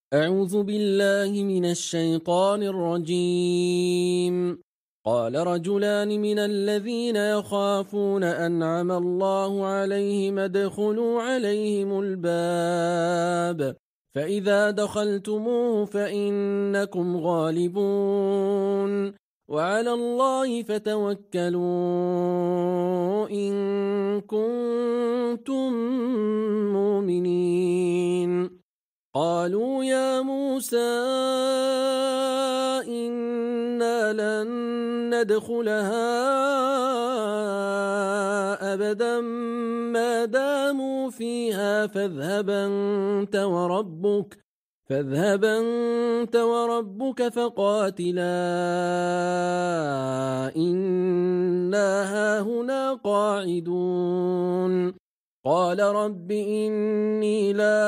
أعوذ بالله من الشيطان الرجيم. قال رجلان من الذين يخافون أنعم الله عليهم ادخلوا عليهم الباب فإذا دخلتموه فإنكم غالبون وعلى الله فتوكلوا إن كنتم مؤمنين. قالوا يا موسى إنا لن ندخلها أبدا ما داموا فيها فاذهب أنت وربك فقاتلا إنا هاهنا قاعدون. قال رب إني لا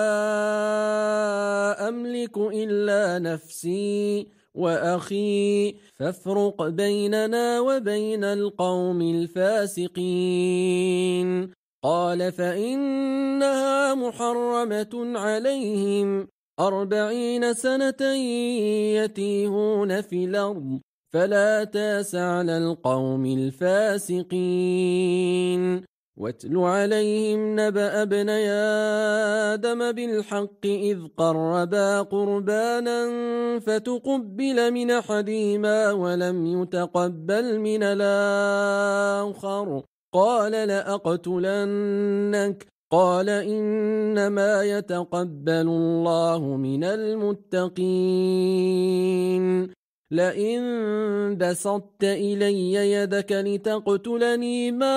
أملك إلا نفسي وأخي فافرق بيننا وبين القوم الفاسقين. قال فإنها محرمة عليهم 40 سنة يتيهون في الأرض فلا تاس على القوم الفاسقين. واتل عليهم نبأ ابني آدم بالحق إذ قربا قربانا فتقبل من أحدهما ولم يتقبل من الآخر قال لأقتلنك قال إنما يتقبل الله من المتقين. لئن بسطت إلي يدك لتقتلني ما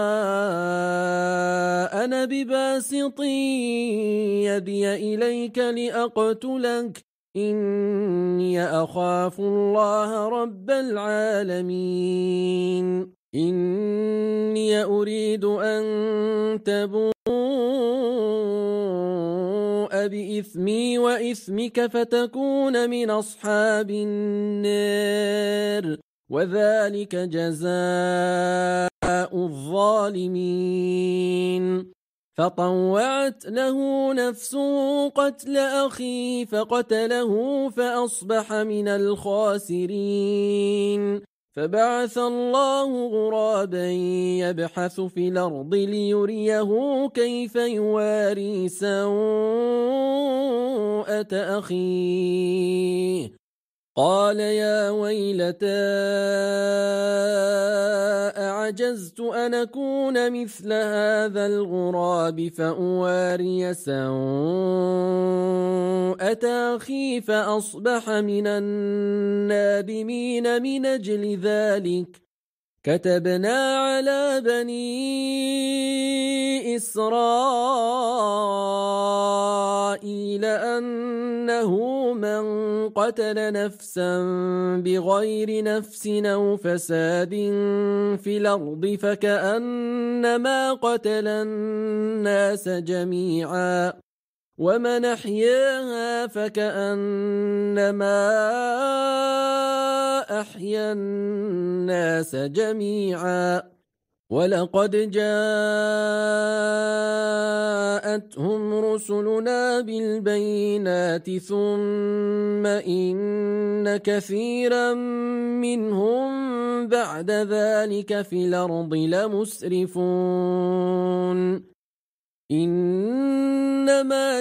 أنا بباسط يدي إليك لأقتلك إني أخاف الله رب العالمين. إني أريد أن تبوء بإثمي وإثمك فتكون من أصحاب النار وذلك جزاء الظالمين. فطوعت له نفسه قتل أخيه فقتله فأصبح من الخاسرين. فبعث الله غرابا يبحث في الأرض ليريه كيف يواري سوءة أخيه قال يا ويلتى أعجزت أن أكون مثل هذا الغراب فأواري سوءة أخي فأصبح من النادمين. من أجل ذلك كتبنا على بني إسرائيل أنه من قتل نفسا بغير نفس أو فساد في الأرض فكأنما قتل الناس جميعا ومن أحياها فكأنما أحيا الناس جميعا. ولقد جاءتهم رسلنا بالبينات ثم إن كثيرا منهم بعد ذلك في الأرض لمسرفون. إنما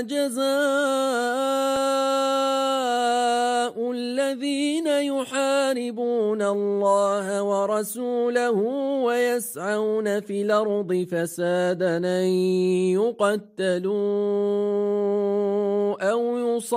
جزاء الذين يحاربون الله ورسوله ويسعون في الأرض فسادا أن يقتلوا أو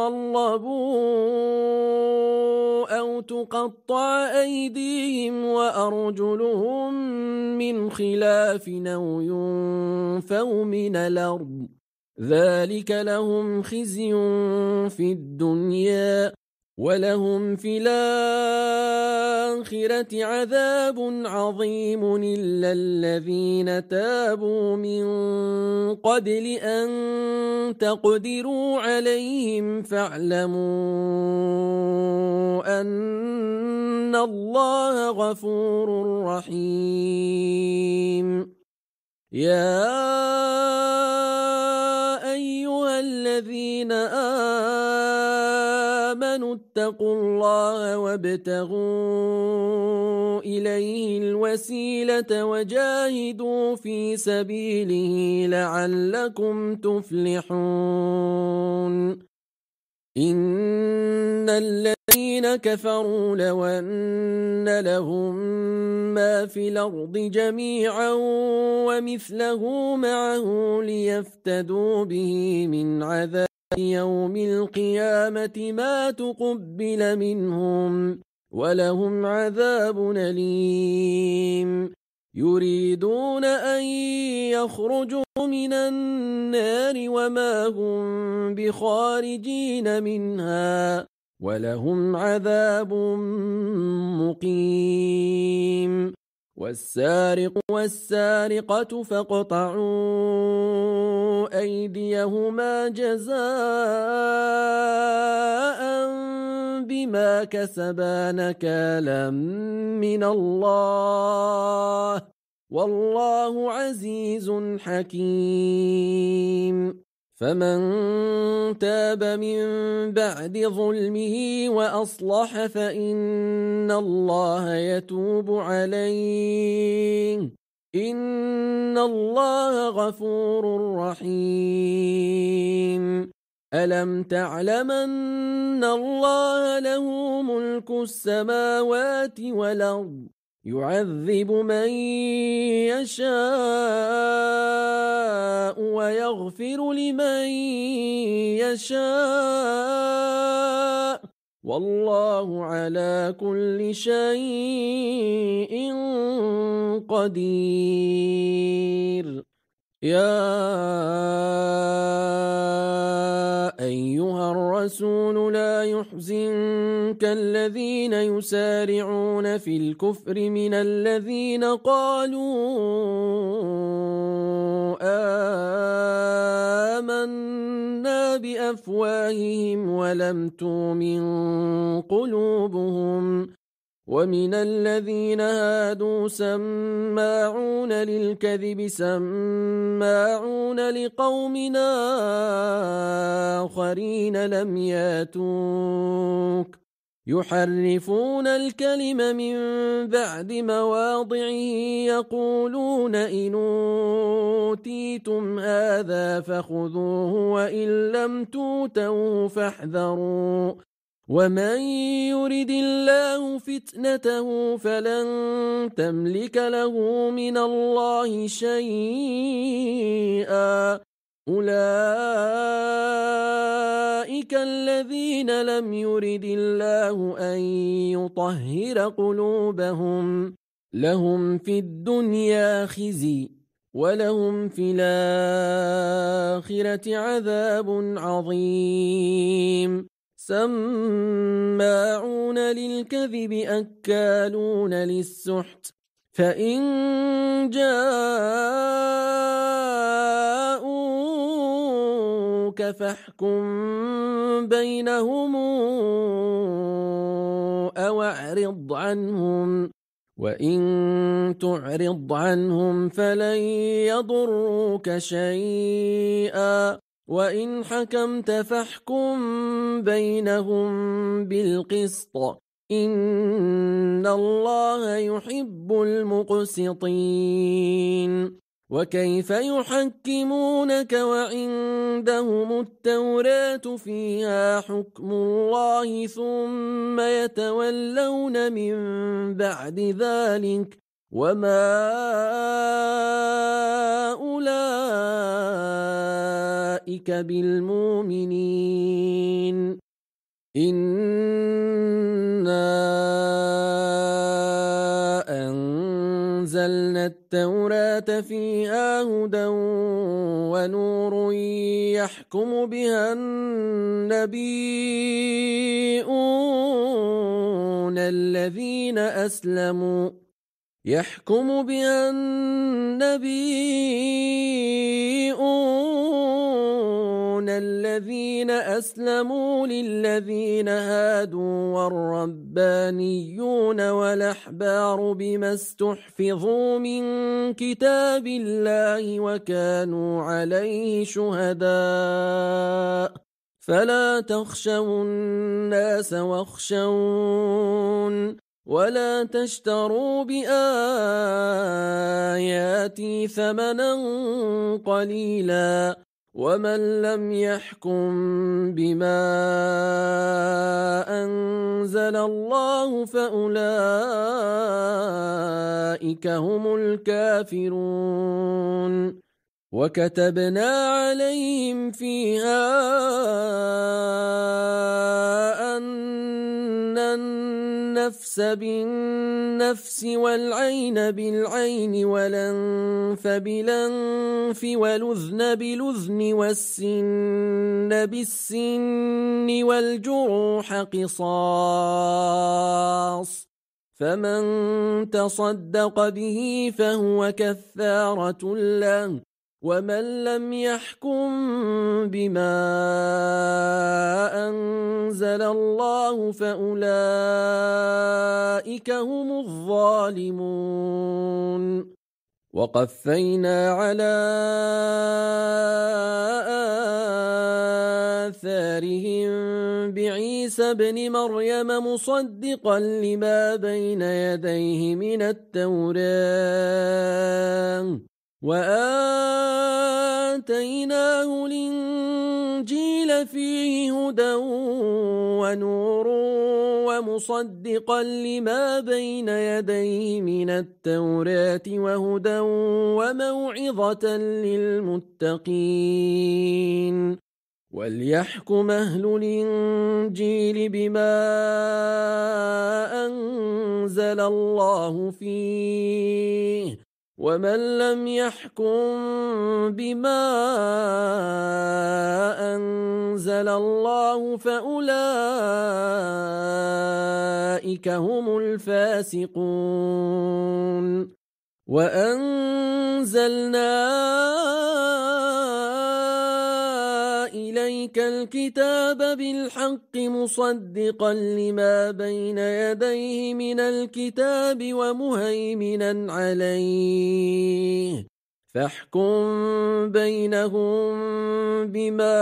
يصلبوا أو تقطع أيديهم وأرجلهم من خلاف أو ينفوا من الأرض ذلك لهم خزي في الدنيا ولهم في الآخرة عذاب عظيم إلا الذين تابوا من قبل أن تقدروا عليهم فاعلموا أن الله غفور رحيم. يا أيها الذين آمنوا اتقوا الله وابتغوا إليه الوسيلة وجاهدوا في سبيله لعلكم تفلحون إن الذين كفروا لو أن لهم ما في الأرض جميعا ومثله معه ليفتدوا به من عذاب يوم القيامة ما تقبل منهم ولهم عذاب أليم يريدون أن يخرجوا من النار وما هم بخارجين منها ولهم عذاب مقيم والسارق والسارقة فاقطعوا أيديهما جزاء بما كسبا نكالا من الله والله عزيز حكيم فمن تاب من بعد ظلمه وأصلح فإن الله يتوب عليه إن الله غفور رحيم ألم تعلم أن الله له ملك السماوات والأرض يعذب من يشاء ويغفر لمن يشاء والله على كل شيء قدير يا أيها الرسول لا يحزنك الذين يسارعون في الكفر من الذين قالوا آمنا بأفواههم ولم تؤمن قلوبهم ومن الذين هادوا سماعون للكذب سماعون لقوم آخرين لم ياتوك يحرفون الكلم من بعد مواضعه يقولون إن أوتيتم هذا فخذوه وإن لم توتوه فاحذروا ومن يرد الله فتنته فلن تملك له من الله شيئا أولئك الذين لم يرد الله أن يطهر قلوبهم لهم في الدنيا خزي ولهم في الآخرة عذاب عظيم سماعون للكذب أكالون للسحت فإن جاءوك فاحكم بينهم أو أعرض عنهم وإن تعرض عنهم فلن يضروك شيئا وإن حكمت فاحكم بينهم بالقسط إن الله يحب المقسطين وكيف يحكمونك وعندهم التوراة فيها حكم الله ثم يتولون من بعد ذلك وما أولئك بالمؤمنين إنا أنزلنا التوراة فيها هدى ونور يحكم بها النبيون الذين أسلموا للذين هادوا والربانيون والأحبار بما استحفظوا من كتاب الله وكانوا عليه شهداء فلا تخشوا الناس واخشون ولا تشتروا بآياتي ثمنا قليلا ومن لم يحكم بما أنزل الله فأولئك هم الكافرون وكتبنا عليهم فيها أن النفس بالنفس والعين بالعين والأنف بالأنف والأذن بالأذن والسن بالسن والجروح قصاص فمن تصدق به فهو كفارة له ومن لم يحكم بما أنزل الله فأولئك هم الظالمون وقفينا على آثارهم بعيسى ابن مريم مصدقا لما بين يديه من التوراة وآتيناه الإنجيل فيه هدى ونور ومصدقا لما بين يديه من التوراة وهدى وموعظة للمتقين وليحكم أهل الإنجيل بما أنزل الله فيه ومن لم يحكم بما أنزل الله فأولئك هم الفاسقون وأنزلنا إليك الكتاب بالحق مصدقا لما بين يديه من الكتاب ومهيمنا عليه فاحكم بينهم بما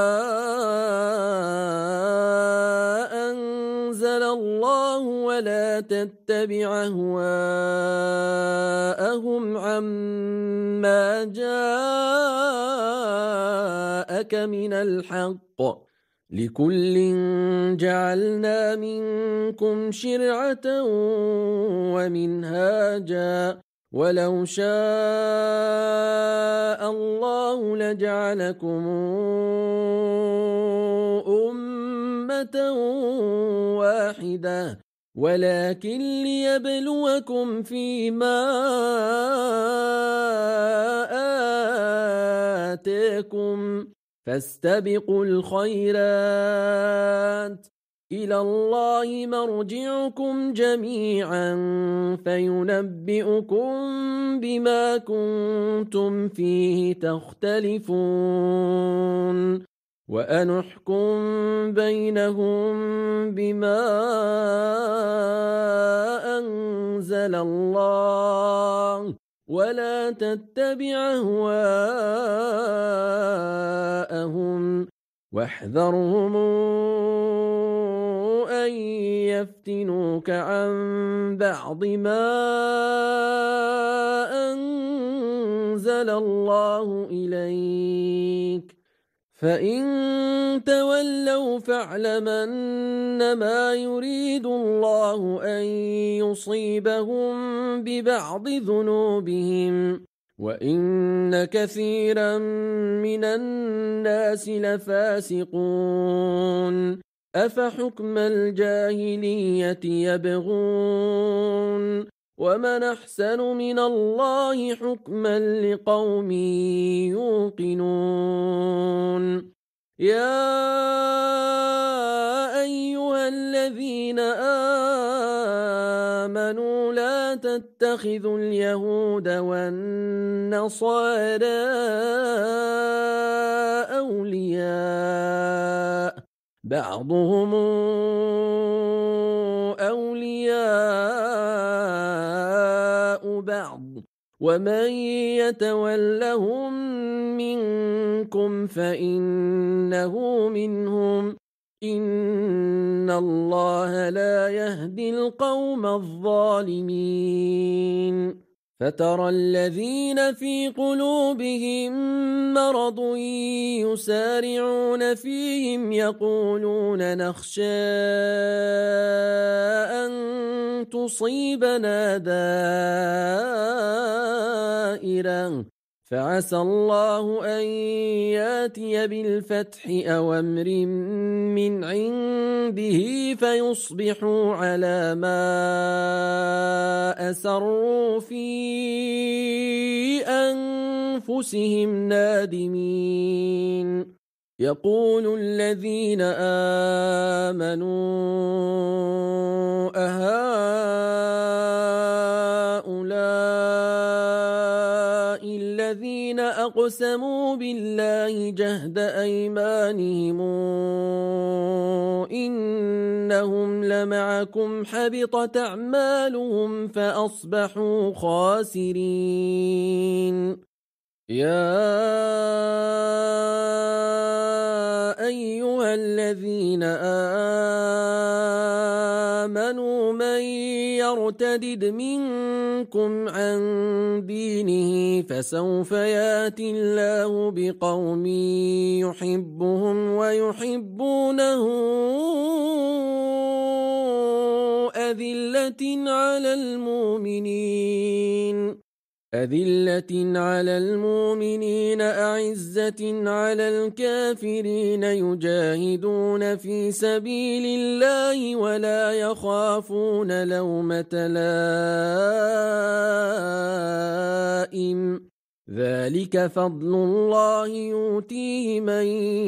أنزل الله ولا تتبع أهواءهم عما جاءك من الحق لكل جعلنا منكم شرعة ومنهاجا ولو شاء الله لجعلكم أمة واحدة ولكن ليبلوكم فيما آتاكم فاستبقوا الخيرات إلى الله مرجعكم جميعا فينبئكم بما كنتم فيه تختلفون وأنحكم بينهم بما أنزل الله ولا تتبع أهواءهم واحذرهم أن يفتنوك عن بعض ما أنزل الله إليك فإن تولوا فاعلم أنما يريد الله أن يصيبهم ببعض ذنوبهم وإن كثيرا من الناس لفاسقون أفحكم الجاهلية يبغون ومن أحسن من الله حكما لقوم يوقنون يا أيها الذين آمنوا لا تتخذوا اليهود والنصارى أولياء بعضهم أولياء بعض ومن يتولهم منكم فإنه منهم إن الله لا يهدي القوم الظالمين فترى الذين في قلوبهم مرض يسارعون فيهم يقولون نخشى أن تصيبنا دائرة فعسى الله أن ياتي بالفتح أو أمر من عنده فيصبحوا على ما أسروا في أنفسهم نادمين يقول الذين آمنوا أهؤلاء الذين أقسموا بالله جهد أيمانهم إنهم لمعكم حبطت أعمالهم فأصبحوا خاسرين يا أيها الذين آمنوا من يرتدد منكم عن دينه فسوف ياتي الله بقوم يحبهم ويحبونه أذلة على المؤمنين أعزة على الكافرين يجاهدون في سبيل الله ولا يخافون لومة لائم ذلك فضل الله يؤتيه من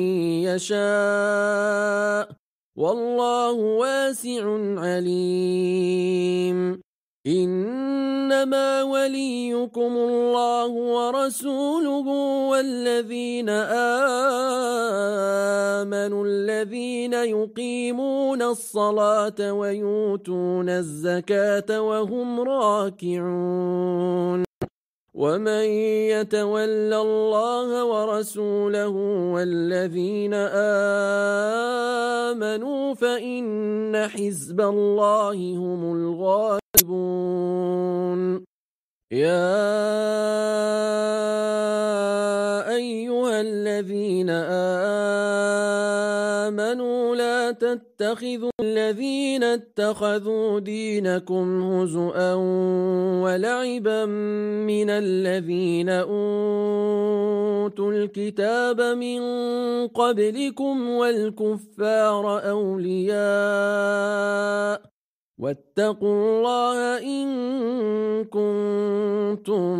يشاء والله واسع عليم إنما وليكم الله ورسوله والذين آمنوا الذين يقيمون الصلاة ويؤتون الزكاة وهم راكعون ومن يتول الله ورسوله والذين آمنوا فإن حزب الله هم الغالبون يا أيها الذين آمنوا لا تتخذوا الذين اتخذوا دينكم هزؤا ولعبا من الذين أوتوا الكتاب من قبلكم والكفار أولياء واتقوا الله إن كنتم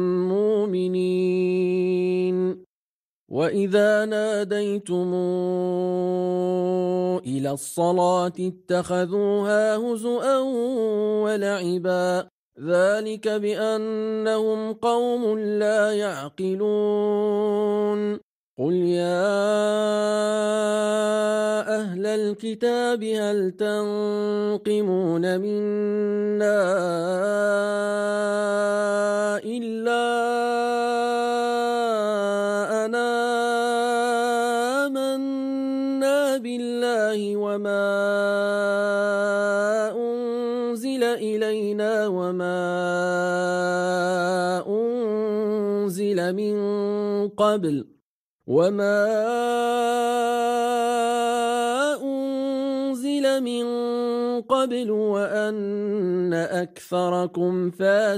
مؤمنين وإذا ناديتم إلى الصلاة اتخذوها هزؤا ولعبا ذلك بأنهم قوم لا يعقلون قل يا أهل الكتاب هل تنقمون منا إلا أن آمنا بالله وما أنزل إلينا وما أنزل من قبل وأن أكثركم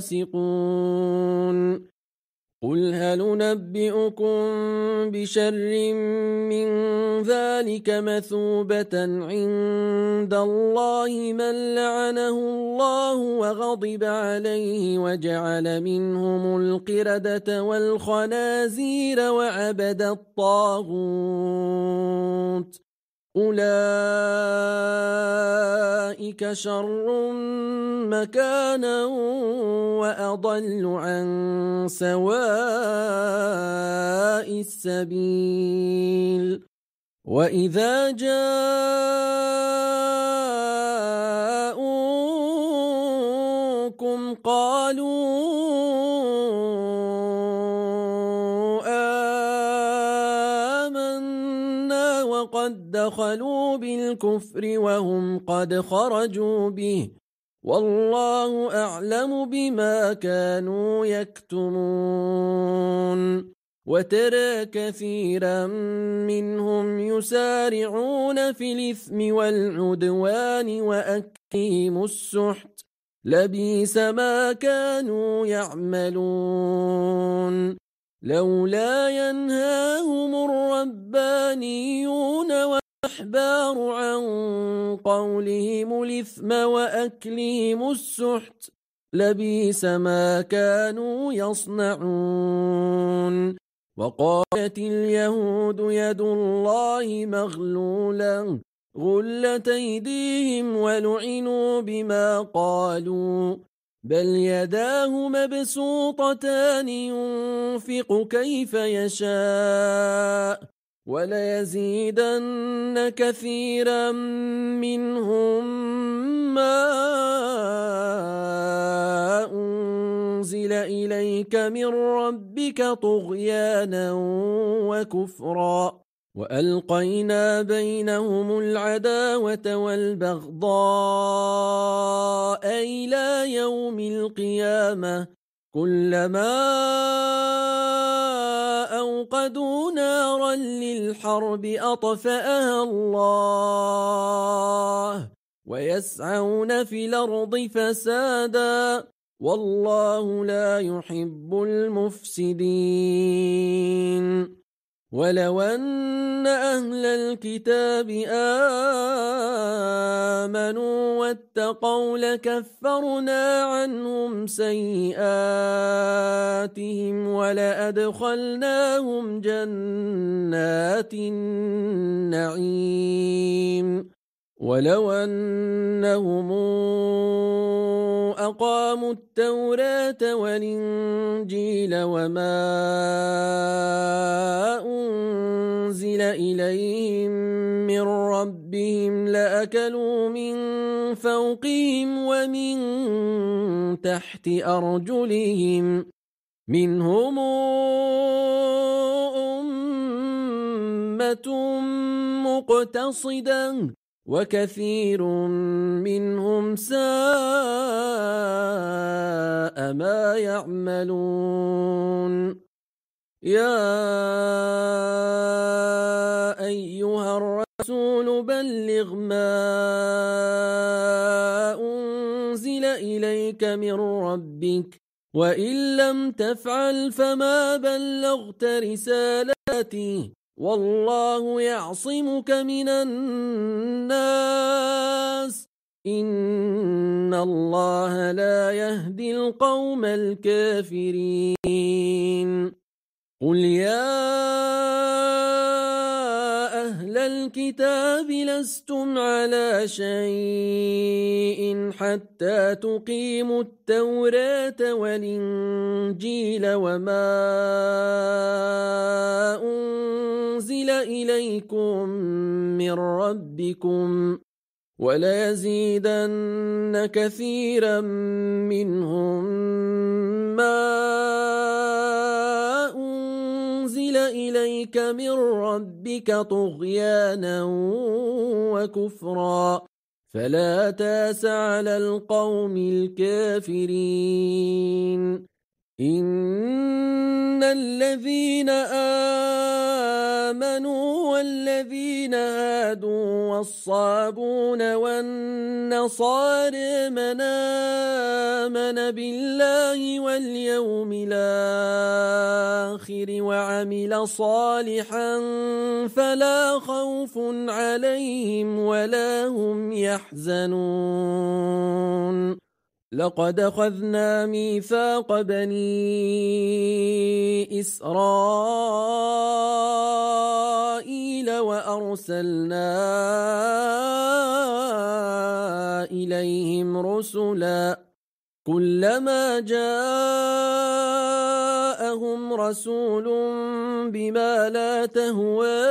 فاسقون قل هل ننبئكم بشر من ذلك مثوبة عند الله من لعنه الله وغضب عليه وجعل منهم القردة والخنازير وعبد الطاغوت أولئك شر مكانا وأضل عن سواء السبيل وإذا جاءوكم قالوا قد دخلوا بالكفر وهم قد خرجوا به والله أعلم بما كانوا يكتمون وترى كثيرا منهم يسارعون في الإثم والعدوان وأكلهم السحت لبئس ما كانوا يعملون لولا ينهاهم الربانيون والأحبار عن قولهم الإثم وأكلهم السحت لبئس ما كانوا يصنعون وقالت اليهود يد الله مغلولة غلت أيديهم ولعنوا بما قالوا بل يداه مبسوطتان ينفق كيف يشاء وليزيدن كثيرا منهم ما أنزل إليك من ربك طغيانا وكفرا وألقينا بينهم العداوة والبغضاء إلى يوم القيامة كلما أوقدوا نارا للحرب أطفأها الله ويسعون في الأرض فسادا والله لا يحب المفسدين ولو أن أهل الكتاب آمنوا واتقوا لكفرنا عنهم سيئاتهم ولأدخلناهم جنات النعيم ولو أنهم أقاموا التوراة والإنجيل وما أنزل إليهم من ربهم لأكلوا من فوقهم ومن تحت أرجلهم منهم أمة مقتصدة وكثير منهم ساء ما يعملون يا أيها الرسول بلغ ما أنزل إليك من ربك وإن لم تفعل فما بلغت رسالته والله يعصمك من الناس إن الله لا يهدي القوم الكافرين قل يا أهل الكتاب لستم على شيء حتى تقيموا التوراة والإنجيل وما أنزل إليكم من ربكم وليزيدن كثيرا منهم ما أنزل إليك من ربك طغيانا وكفرا فلا تاس على القوم الكافرين إن الذين آمنوا والذين هادوا والصابون والنصارى من آمن بالله واليوم الآخر وعمل صالحا فلا خوف عليهم ولا هم يحزنون لقد أخذنا ميثاق بني إسرائيل وأرسلنا إليهم رسلا كلما جاءهم رسول بما لا تهوى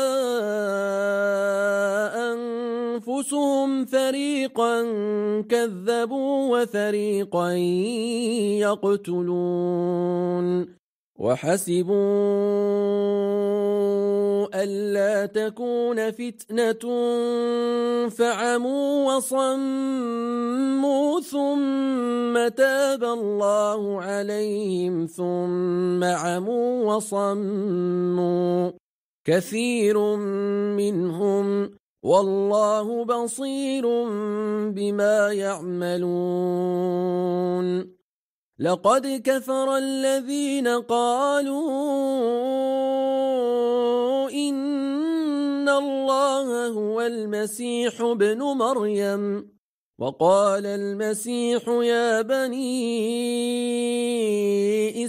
أنفسهم فريقا كذبوا وفريقا يقتلون وحسبوا ألا تكون فتنة فعموا وصموا ثم تاب الله عليهم ثم عموا وصموا كثير منهم والله بصير بما يعملون لقد كفر الذين قالوا إن الله هو المسيح ابن مريم وقال المسيح يا بني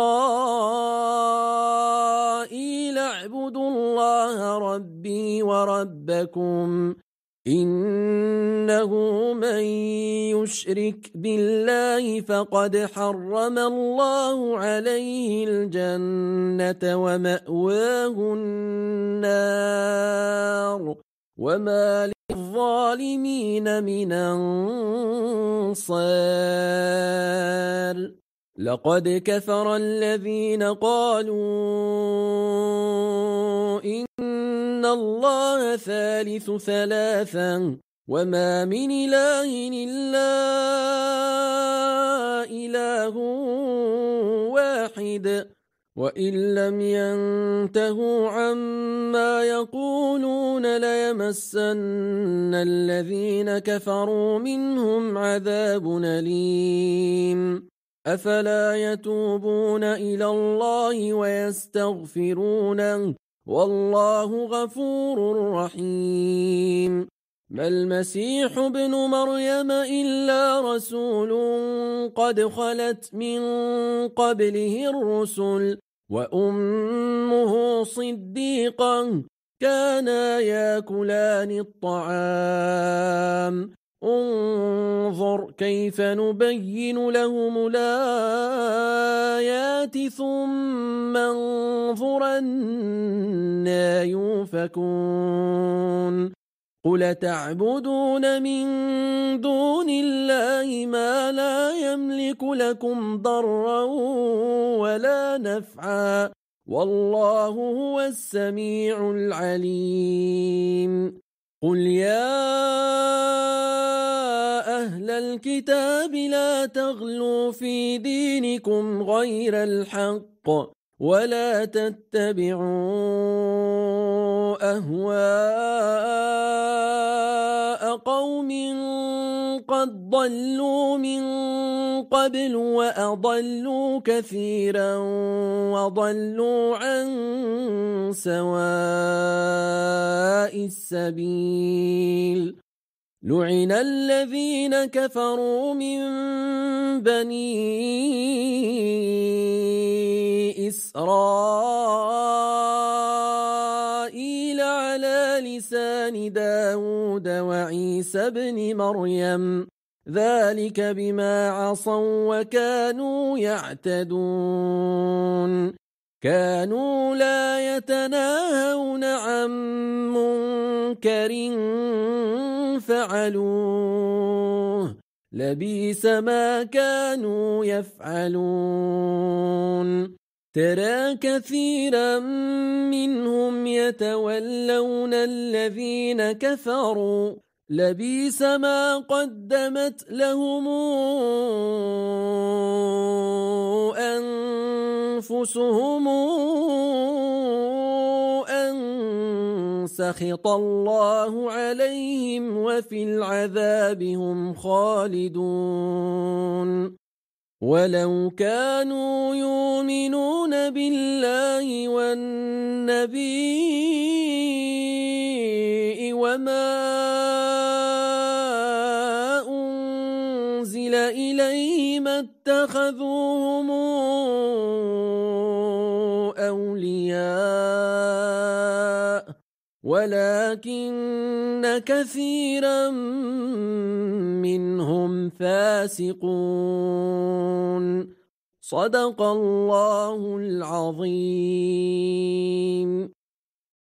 إسرائيل اعبدوا الله ربي وربكم إنه من يشرك بالله فقد حرم الله عليه الجنة ومأواه النار وما للظالمين من أنصار لقد كفر الذين قالوا إن الله ثالث ثلاثا وما من إله إلا إله واحد وإن لم ينتهوا عما يقولون ليمسن الذين كفروا منهم عذاب أليم أفلا يتوبون إلى الله ويستغفرونه والله غفور رحيم ما المسيح ابن مريم إلا رسول قد خلت من قبله الرسل وأمه صديقا كانا ياكلان الطعام انظر كيف نبين لهم الآيات ثم انظر أنى يؤفكون قل تعبدون من دون الله ما لا يملك لكم ضرا ولا نفعا والله هو السميع العليم قل يا أهل الكتاب لا تغلوا في دينكم غير الحق ولا تتبعوا أهواء قوم قد ضلوا من قبل وأضلوا كثيرا وضلوا عن سواء السبيل لعن الذين كفروا من بني إسرائيل على لسان داود وعيسى بن مريم ذلك بما عصوا وكانوا يعتدون كانوا لا يتناهون عن منكر فعلوه لبئس ما كانوا يفعلون ترى كثيرا منهم يتولون الذين كفروا لبئس ما قدمت لهم أنفسهم أن سخط الله عليهم وفي العذاب هم خالدون ولو كانوا يؤمنون بالله والنبي وما أنزل إليه ما اتخذوهم أولياء ولكن كثيرا منهم فاسقون صدق الله العظيم.